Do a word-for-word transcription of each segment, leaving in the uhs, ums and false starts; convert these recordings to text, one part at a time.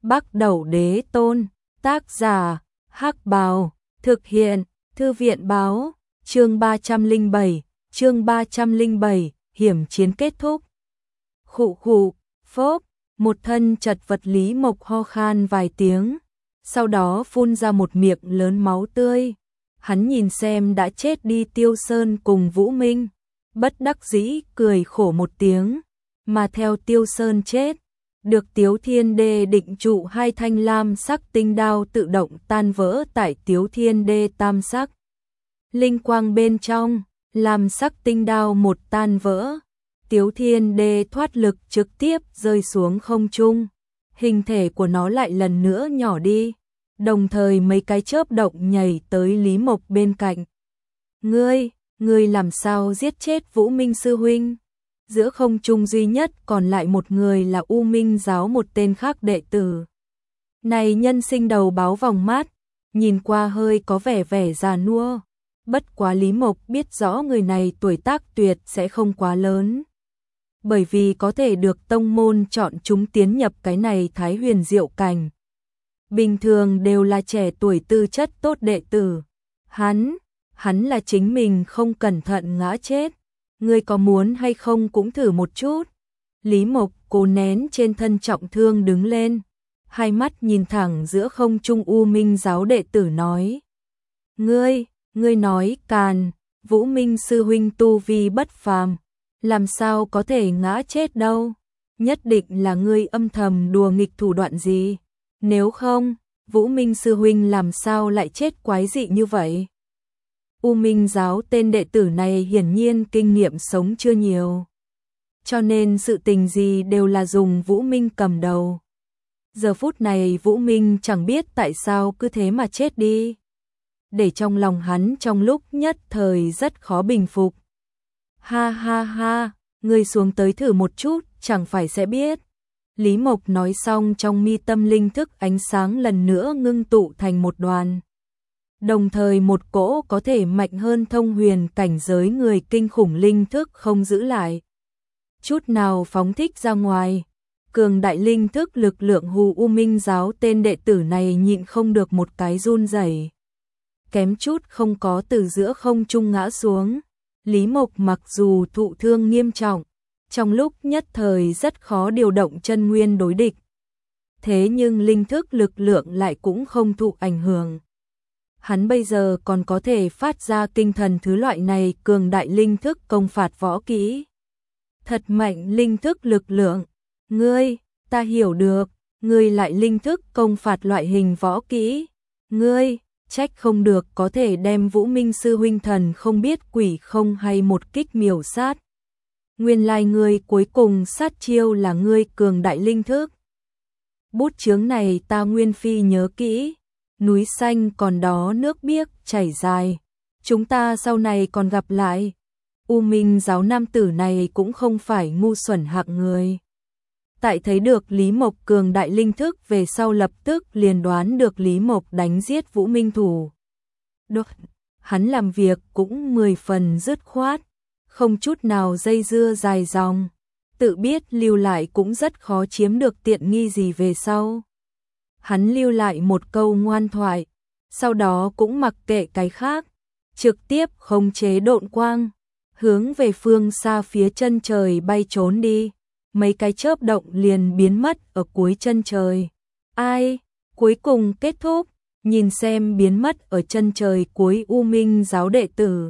Bắc Đẩu Đế Tôn, tác giả, Hắc Bào, thực hiện, Thư viện báo, chương ba trăm lẻ bảy, chương ba trăm lẻ bảy, hiểm chiến kết thúc. Khụ khụ, phốp, một thân chật vật Lý Mộc ho khan vài tiếng, sau đó phun ra một miệng lớn máu tươi. Hắn nhìn xem đã chết đi Tiêu Sơn cùng Vũ Minh, bất đắc dĩ cười khổ một tiếng, mà theo Tiêu Sơn chết, được Tiếu Thiên Đê định trụ hai thanh lam sắc tinh đao tự động tan vỡ tại Tiếu Thiên Đê tam sắc. Linh quang bên trong, lam sắc tinh đao một tan vỡ, Tiếu Thiên Đê thoát lực trực tiếp rơi xuống không trung, hình thể của nó lại lần nữa nhỏ đi, đồng thời mấy cái chớp động nhảy tới Lý Mộc bên cạnh. Ngươi, ngươi làm sao giết chết Vũ Minh sư huynh? Giữa không trung duy nhất còn lại một người là U Minh giáo một tên khác đệ tử. Này nhân sinh đầu báo vòng mát, nhìn qua hơi có vẻ vẻ già nua. Bất quá Lý Mộc biết rõ người này tuổi tác tuyệt sẽ không quá lớn. Bởi vì có thể được tông môn chọn chúng tiến nhập cái này Thái Huyền Diệu Cảnh. Bình thường đều là trẻ tuổi tư chất tốt đệ tử. Hắn, hắn là chính mình không cẩn thận ngã chết. Ngươi có muốn hay không cũng thử một chút. Lý Mộc cố nén trên thân trọng thương đứng lên, hai mắt nhìn thẳng giữa không trung U Minh giáo đệ tử nói. Ngươi, ngươi nói càn, Vũ Minh sư huynh tu vi bất phàm, làm sao có thể ngã chết đâu, nhất định là ngươi âm thầm đùa nghịch thủ đoạn gì, nếu không, Vũ Minh sư huynh làm sao lại chết quái dị như vậy. U Minh giáo tên đệ tử này hiển nhiên kinh nghiệm sống chưa nhiều, cho nên sự tình gì đều là dùng Vũ Minh cầm đầu. Giờ phút này Vũ Minh chẳng biết tại sao cứ thế mà chết đi, để trong lòng hắn trong lúc nhất thời rất khó bình phục. Ha ha ha, ngươi xuống tới thử một chút, chẳng phải sẽ biết. Lý Mộc nói xong trong mi tâm linh thức ánh sáng lần nữa ngưng tụ thành một đoàn. Đồng thời một cỗ có thể mạnh hơn thông huyền cảnh giới người kinh khủng linh thức không giữ lại chút nào phóng thích ra ngoài. Cường đại linh thức lực lượng hù U Minh giáo tên đệ tử này nhịn không được một cái run rẩy, kém chút không có từ giữa không trung ngã xuống. Lý Mộc mặc dù thụ thương nghiêm trọng, trong lúc nhất thời rất khó điều động chân nguyên đối địch. Thế nhưng linh thức lực lượng lại cũng không thụ ảnh hưởng. Hắn bây giờ còn có thể phát ra kinh thần thứ loại này cường đại linh thức công phạt võ kỹ. Thật mạnh linh thức lực lượng. Ngươi, ta hiểu được, ngươi lại linh thức công phạt loại hình võ kỹ. Ngươi, trách không được có thể đem Vũ Minh sư huynh thần không biết quỷ không hay một kích miểu sát. Nguyên lai ngươi cuối cùng sát chiêu là ngươi cường đại linh thức. Bút chướng này ta nguyên phi nhớ kỹ. Núi xanh còn đó nước biếc chảy dài, chúng ta sau này còn gặp lại. U Minh giáo nam tử này cũng không phải ngu xuẩn hạng người. Tại thấy được Lý Mộc cường đại linh thức về sau lập tức liền đoán được Lý Mộc đánh giết Vũ Minh thủ. Được, hắn làm việc cũng mười phần dứt khoát, không chút nào dây dưa dài dòng, tự biết lưu lại cũng rất khó chiếm được tiện nghi gì về sau. Hắn lưu lại một câu ngoan thoại, sau đó cũng mặc kệ cái khác, trực tiếp khống chế độn quang, hướng về phương xa phía chân trời bay trốn đi, mấy cái chớp động liền biến mất ở cuối chân trời. Ai, cuối cùng kết thúc, nhìn xem biến mất ở chân trời cuối U Minh giáo đệ tử.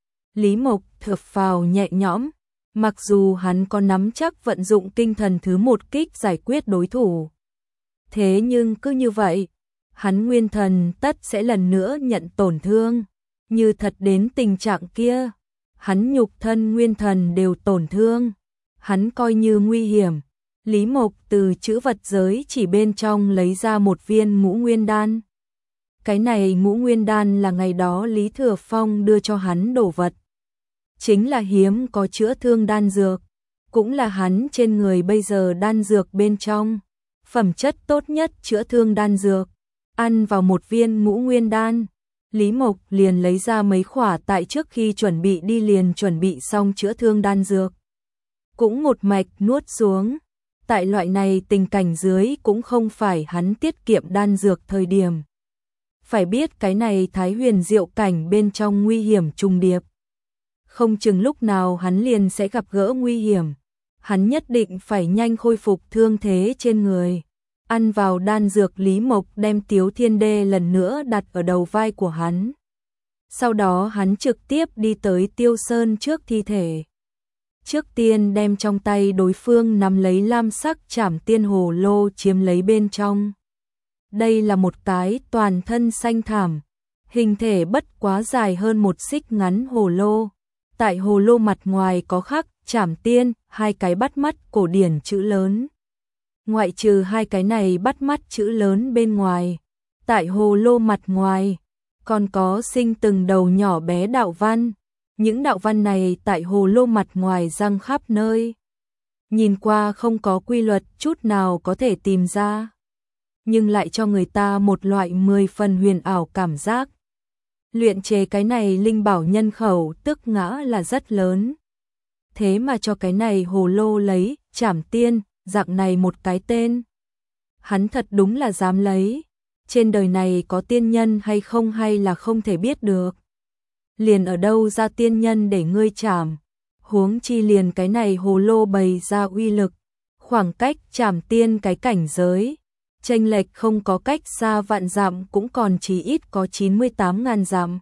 Lý Mộc thở phào nhẹ nhõm, mặc dù hắn có nắm chắc vận dụng tinh thần thứ một kích giải quyết đối thủ. Thế nhưng cứ như vậy, hắn nguyên thần tất sẽ lần nữa nhận tổn thương, như thật đến tình trạng kia, hắn nhục thân nguyên thần đều tổn thương, hắn coi như nguy hiểm. Lý Mộc từ chữ vật giới chỉ bên trong lấy ra một viên ngũ nguyên đan. Cái này ngũ nguyên đan là ngày đó Lý Thừa Phong đưa cho hắn đồ vật. Chính là hiếm có chữa thương đan dược, cũng là hắn trên người bây giờ đan dược bên trong. Phẩm chất tốt nhất chữa thương đan dược, ăn vào một viên ngũ nguyên đan, Lý Mộc liền lấy ra mấy khỏa tại trước khi chuẩn bị đi liền chuẩn bị xong chữa thương đan dược. Cũng một mạch nuốt xuống, Tại loại này tình cảnh dưới cũng không phải hắn tiết kiệm đan dược thời điểm. Phải biết cái này Thái Huyền Diệu cảnh bên trong nguy hiểm trùng điệp. Không chừng lúc nào hắn liền sẽ gặp gỡ nguy hiểm. Hắn nhất định phải nhanh khôi phục thương thế trên người. Ăn vào đan dược, Lý Mộc đem Tiếu Thiên Đê lần nữa đặt ở đầu vai của hắn. Sau đó hắn trực tiếp đi tới Tiêu Sơn trước thi thể. Trước tiên đem trong tay đối phương nắm lấy lam sắc Trảm Tiên hồ lô chiếm lấy bên trong. Đây là một cái toàn thân xanh thảm, hình thể bất quá dài hơn một xích ngắn hồ lô. Tại hồ lô mặt ngoài có khắc Trảm Tiên, hai cái bắt mắt cổ điển chữ lớn. Ngoại trừ hai cái này bắt mắt chữ lớn bên ngoài, tại hồ lô mặt ngoài còn có sinh từng đầu nhỏ bé đạo văn. Những đạo văn này tại hồ lô mặt ngoài răng khắp nơi. Nhìn qua không có quy luật chút nào có thể tìm ra, nhưng lại cho người ta một loại mười phần huyền ảo cảm giác. Luyện chế cái này linh bảo nhân khẩu tức ngã là rất lớn. Thế mà cho cái này hồ lô lấy Trảm Tiên, dạng này một cái tên. Hắn thật đúng là dám lấy. Trên đời này có tiên nhân hay không hay là không thể biết được. Liền ở đâu ra tiên nhân để ngươi chảm. Huống chi liền cái này hồ lô bày ra uy lực. Khoảng cách Trảm Tiên cái cảnh giới. Chênh lệch không có cách xa vạn dặm cũng còn chỉ ít có chín mươi tám ngàn dặm.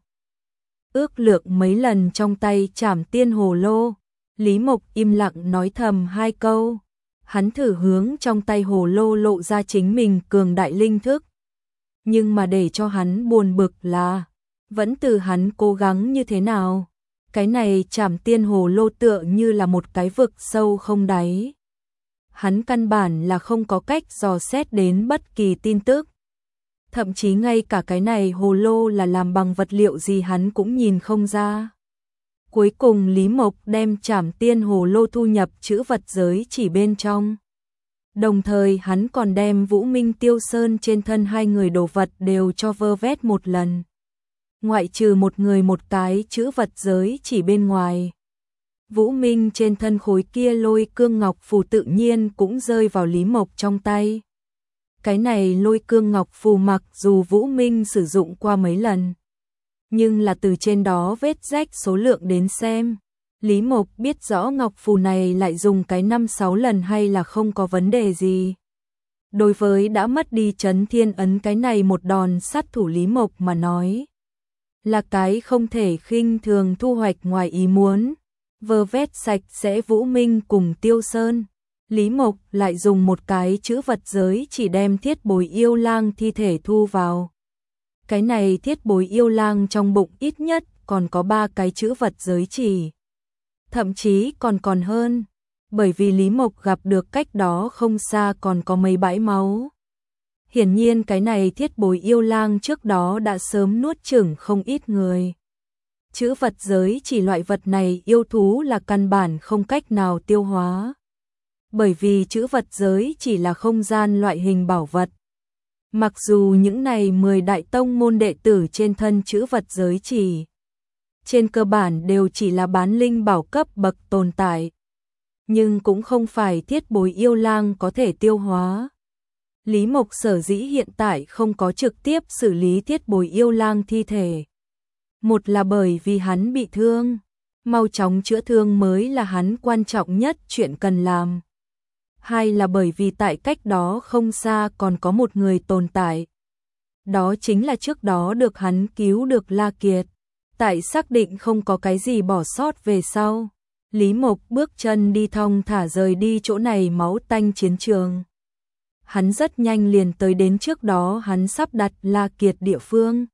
Ước lượng mấy lần trong tay Trảm Tiên hồ lô. Lý Mộc im lặng nói thầm hai câu. Hắn thử hướng trong tay hồ lô lộ ra chính mình cường đại linh thức. Nhưng mà để cho hắn buồn bực là, vẫn từ hắn cố gắng như thế nào, cái này Trảm Tiên hồ lô tựa như là một cái vực sâu không đáy. Hắn căn bản là không có cách dò xét đến bất kỳ tin tức. Thậm chí ngay cả cái này hồ lô là làm bằng vật liệu gì hắn cũng nhìn không ra. Cuối cùng Lý Mộc đem Trảm Tiên hồ lô thu nhập chữ vật giới chỉ bên trong. Đồng thời hắn còn đem Vũ Minh Tiêu Sơn trên thân hai người đồ vật đều cho vơ vét một lần. Ngoại trừ một người một cái chữ vật giới chỉ bên ngoài. Vũ Minh trên thân khối kia lôi cương ngọc phù tự nhiên cũng rơi vào Lý Mộc trong tay. Cái này lôi cương ngọc phù mặc dù Vũ Minh sử dụng qua mấy lần, nhưng là từ trên đó vết rách số lượng đến xem, Lý Mộc biết rõ ngọc phù này lại dùng cái năm sáu lần hay là không có vấn đề gì. Đối với đã mất đi Chấn Thiên Ấn cái này một đòn sát thủ Lý Mộc mà nói, là cái không thể khinh thường thu hoạch ngoài ý muốn. Vơ vét sạch sẽ Vũ Minh cùng Tiêu Sơn, Lý Mộc lại dùng một cái chữ vật giới chỉ đem Thiết Bối Yêu Lang thi thể thu vào. Cái này Thiết Bối Yêu Lang trong bụng ít nhất còn có ba cái chữ vật giới chỉ. Thậm chí còn còn hơn, bởi vì Lý Mộc gặp được cách đó không xa còn có mấy bãi máu. Hiển nhiên cái này Thiết Bối Yêu Lang trước đó đã sớm nuốt chửng không ít người. Chữ vật giới chỉ loại vật này yêu thú là căn bản không cách nào tiêu hóa. Bởi vì chữ vật giới chỉ là không gian loại hình bảo vật. Mặc dù những này mười đại tông môn đệ tử trên thân chữ vật giới chỉ, trên cơ bản đều chỉ là bán linh bảo cấp bậc tồn tại. Nhưng cũng không phải Thiết Bối Yêu Lang có thể tiêu hóa. Lý Mộc sở dĩ hiện tại không có trực tiếp xử lý Thiết Bối Yêu Lang thi thể. Một là bởi vì hắn bị thương, mau chóng chữa thương mới là hắn quan trọng nhất chuyện cần làm. Hai là bởi vì tại cách đó không xa còn có một người tồn tại. Đó chính là trước đó được hắn cứu được La Kiệt. Tại xác định không có cái gì bỏ sót về sau, Lý Mộc bước chân đi thong thả rời đi chỗ này máu tanh chiến trường. Hắn rất nhanh liền tới đến trước đó hắn sắp đặt La Kiệt địa phương.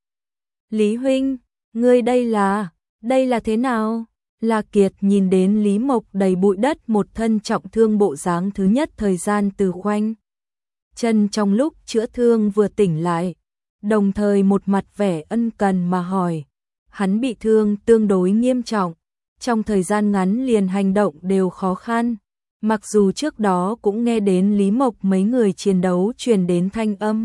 Lý huynh, ngươi đây là, đây là thế nào? La Kiệt nhìn đến Lý Mộc đầy bụi đất một thân trọng thương bộ dáng thứ nhất thời gian từ khoanh chân trong lúc chữa thương vừa tỉnh lại, đồng thời một mặt vẻ ân cần mà hỏi. Hắn bị thương tương đối nghiêm trọng, trong thời gian ngắn liền hành động đều khó khăn. Mặc dù trước đó cũng nghe đến Lý Mộc mấy người chiến đấu truyền đến thanh âm.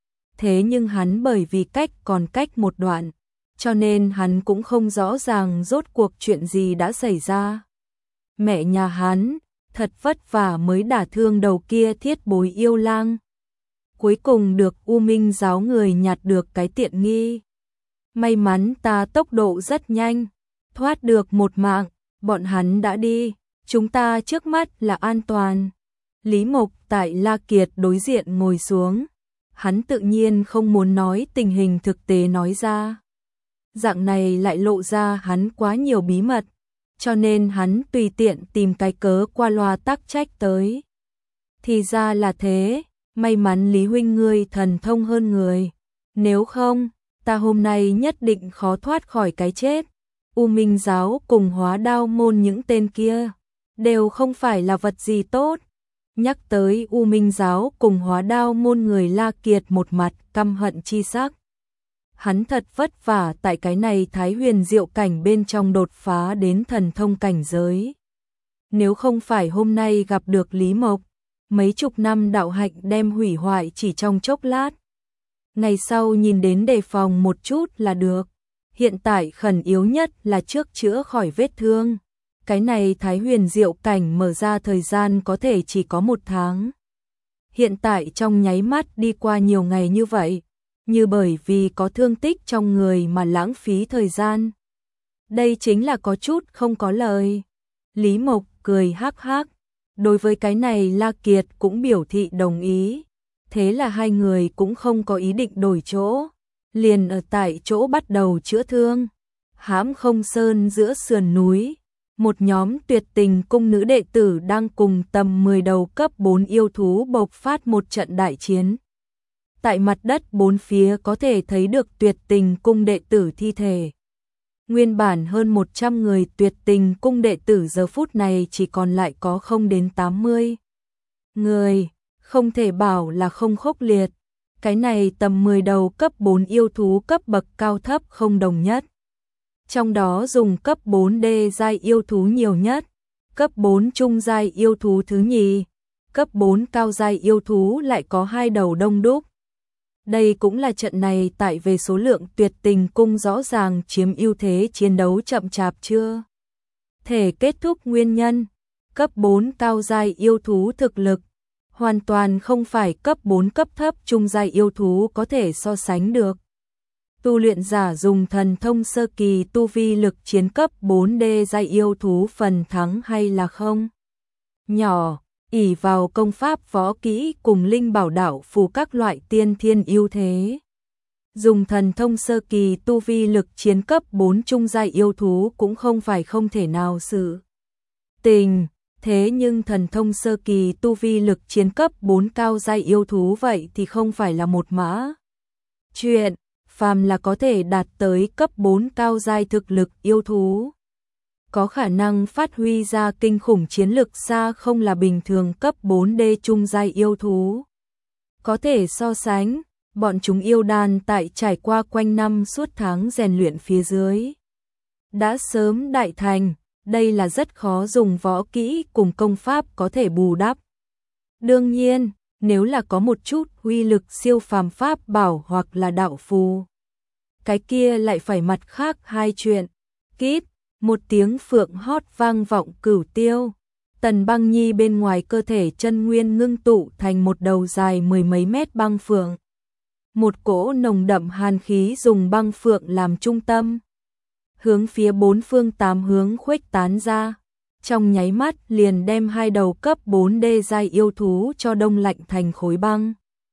Thế nhưng hắn bởi vì cách còn cách một đoạn, cho nên hắn cũng không rõ ràng rốt cuộc chuyện gì đã xảy ra. Mẹ nhà hắn, thật vất vả mới đả thương đầu kia thiết bối yêu lang. Cuối cùng được U Minh giáo người nhặt được cái tiện nghi. May mắn ta tốc độ rất nhanh, thoát được một mạng, bọn hắn đã đi, chúng ta trước mắt là an toàn. Lý Mộc tại La Kiệt đối diện ngồi xuống, hắn tự nhiên không muốn nói tình hình thực tế nói ra. Dạng này lại lộ ra hắn quá nhiều bí mật, cho nên hắn tùy tiện tìm cái cớ qua loa tắc trách tới. Thì ra là thế, may mắn Lý huynh ngươi thần thông hơn người, nếu không, ta hôm nay nhất định khó thoát khỏi cái chết. U Minh giáo cùng Hóa Đao môn những tên kia, đều không phải là vật gì tốt. Nhắc tới U Minh giáo cùng Hóa Đao môn người La Kiệt một mặt căm hận chi sắc. Hắn thật vất vả tại cái này Thái Huyền Diệu cảnh bên trong đột phá đến thần thông cảnh giới. Nếu không phải hôm nay gặp được Lý Mộc, mấy chục năm đạo hạnh đem hủy hoại chỉ trong chốc lát. Ngày sau nhìn đến đề phòng một chút là được. Hiện tại khẩn yếu nhất là trước chữa khỏi vết thương. Cái này Thái Huyền Diệu cảnh mở ra thời gian có thể chỉ có một tháng. Hiện tại trong nháy mắt đi qua nhiều ngày như vậy, như bởi vì có thương tích trong người mà lãng phí thời gian. Đây chính là có chút không có lời. Lý Mộc cười hắc hắc, đối với cái này La Kiệt cũng biểu thị đồng ý. Thế là hai người cũng không có ý định đổi chỗ, liền ở tại chỗ bắt đầu chữa thương. Hãm Không Sơn giữa sườn núi, một nhóm tuyệt tình cung nữ đệ tử đang cùng tầm mười đầu cấp bốn yêu thú bộc phát một trận đại chiến. Tại mặt đất bốn phía có thể thấy được tuyệt tình cung đệ tử thi thể. Nguyên bản hơn một trăm người tuyệt tình cung đệ tử giờ phút này chỉ còn lại có không đến tám mươi người, không thể bảo là không khốc liệt. Cái này tầm mười đầu cấp bốn yêu thú cấp bậc cao thấp không đồng nhất. Trong đó dùng cấp bốn đê giai yêu thú nhiều nhất, cấp bốn trung giai yêu thú thứ nhì, cấp bốn cao giai yêu thú lại có hai đầu đông đúc. Đây cũng là trận này tại về số lượng tuyệt tình cung rõ ràng chiếm ưu thế chiến đấu chậm chạp chưa thể kết thúc nguyên nhân. Cấp bốn cao giai yêu thú thực lực hoàn toàn không phải cấp bốn cấp thấp trung giai yêu thú có thể so sánh được. Tu luyện giả dùng thần thông sơ kỳ tu vi lực chiến cấp bốn đê giai yêu thú phần thắng hay là không? Nhỏ, ỷ vào công pháp võ kỹ cùng linh bảo đạo phù các loại tiên thiên ưu thế. Dùng thần thông sơ kỳ tu vi lực chiến cấp bốn trung giai yêu thú cũng không phải không thể nào sự tình. Thế nhưng thần thông sơ kỳ tu vi lực chiến cấp bốn cao giai yêu thú vậy thì không phải là một mã chuyện, phàm là có thể đạt tới cấp bốn cao giai thực lực yêu thú, có khả năng phát huy ra kinh khủng chiến lực xa không là bình thường cấp bốn đê trung giai yêu thú có thể so sánh. Bọn chúng yêu đan tại trải qua quanh năm suốt tháng rèn luyện phía dưới đã sớm đại thành. Đây là rất khó dùng võ kỹ cùng công pháp có thể bù đắp. Đương nhiên, nếu là có một chút uy lực siêu phàm pháp bảo hoặc là đạo phù, cái kia lại phải mặt khác hai chuyện. Kíp, một tiếng phượng hót vang vọng cửu tiêu. Tần Băng Nhi bên ngoài cơ thể chân nguyên ngưng tụ thành một đầu dài mười mấy mét băng phượng. Một cỗ nồng đậm hàn khí dùng băng phượng làm trung tâm, hướng phía bốn phương tám hướng khuếch tán ra, trong nháy mắt liền đem hai đầu cấp bốn đê giai yêu thú cho đông lạnh thành khối băng.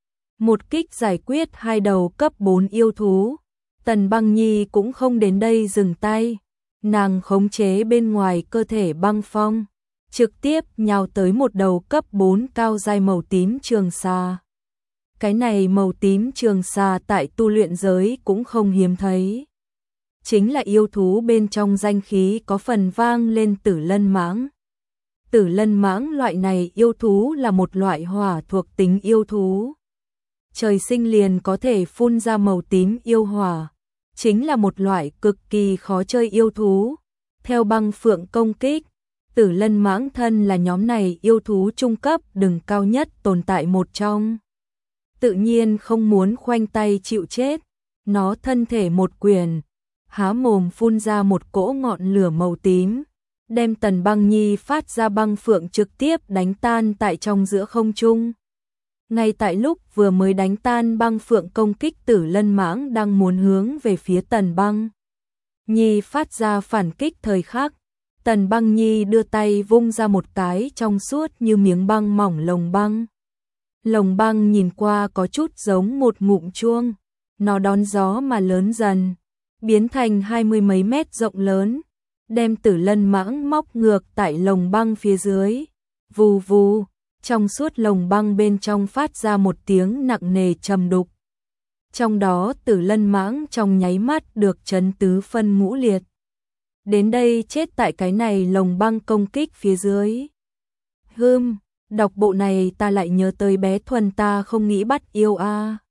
Một kích giải quyết hai đầu cấp bốn yêu thú, Tần Băng Nhi cũng không đến đây dừng tay, nàng khống chế bên ngoài cơ thể băng phong, trực tiếp nhào tới một đầu cấp bốn cao giai màu tím trường xà. Cái này màu tím trường xà tại tu luyện giới cũng không hiếm thấy. Chính là yêu thú bên trong danh khí có phần vang lên Tử Lân Mãng. Tử Lân Mãng loại này yêu thú là một loại hỏa thuộc tính yêu thú. Trời sinh liền có thể phun ra màu tím yêu hỏa. Chính là một loại cực kỳ khó chơi yêu thú. Theo băng phượng công kích, Tử Lân Mãng thân là nhóm này yêu thú trung cấp đừng cao nhất tồn tại một trong. Tự nhiên không muốn khoanh tay chịu chết. Nó thân thể một quyền, há mồm phun ra một cỗ ngọn lửa màu tím, đem Tần Băng Nhi phát ra băng phượng trực tiếp đánh tan tại trong giữa không trung. Ngay tại lúc vừa mới đánh tan băng phượng công kích, Tử Lân Mãng đang muốn hướng về phía Tần Băng Nhi phát ra phản kích thời khắc, Tần Băng Nhi đưa tay vung ra một cái trong suốt như miếng băng mỏng lồng băng. Lồng băng nhìn qua có chút giống một ngụm chuông, nó đón gió mà lớn dần, biến thành hai mươi mấy mét rộng lớn, đem Tử Lân Mãng móc ngược tại lồng băng phía dưới. Vù vù, trong suốt lồng băng bên trong phát ra một tiếng nặng nề trầm đục. Trong đó Tử Lân Mãng trong nháy mắt được chấn tứ phân ngũ liệt. Đến đây chết tại cái này lồng băng công kích phía dưới. Hừm, đọc bộ này ta lại nhớ tới bé Thuần ta không nghĩ bắt yêu a. À.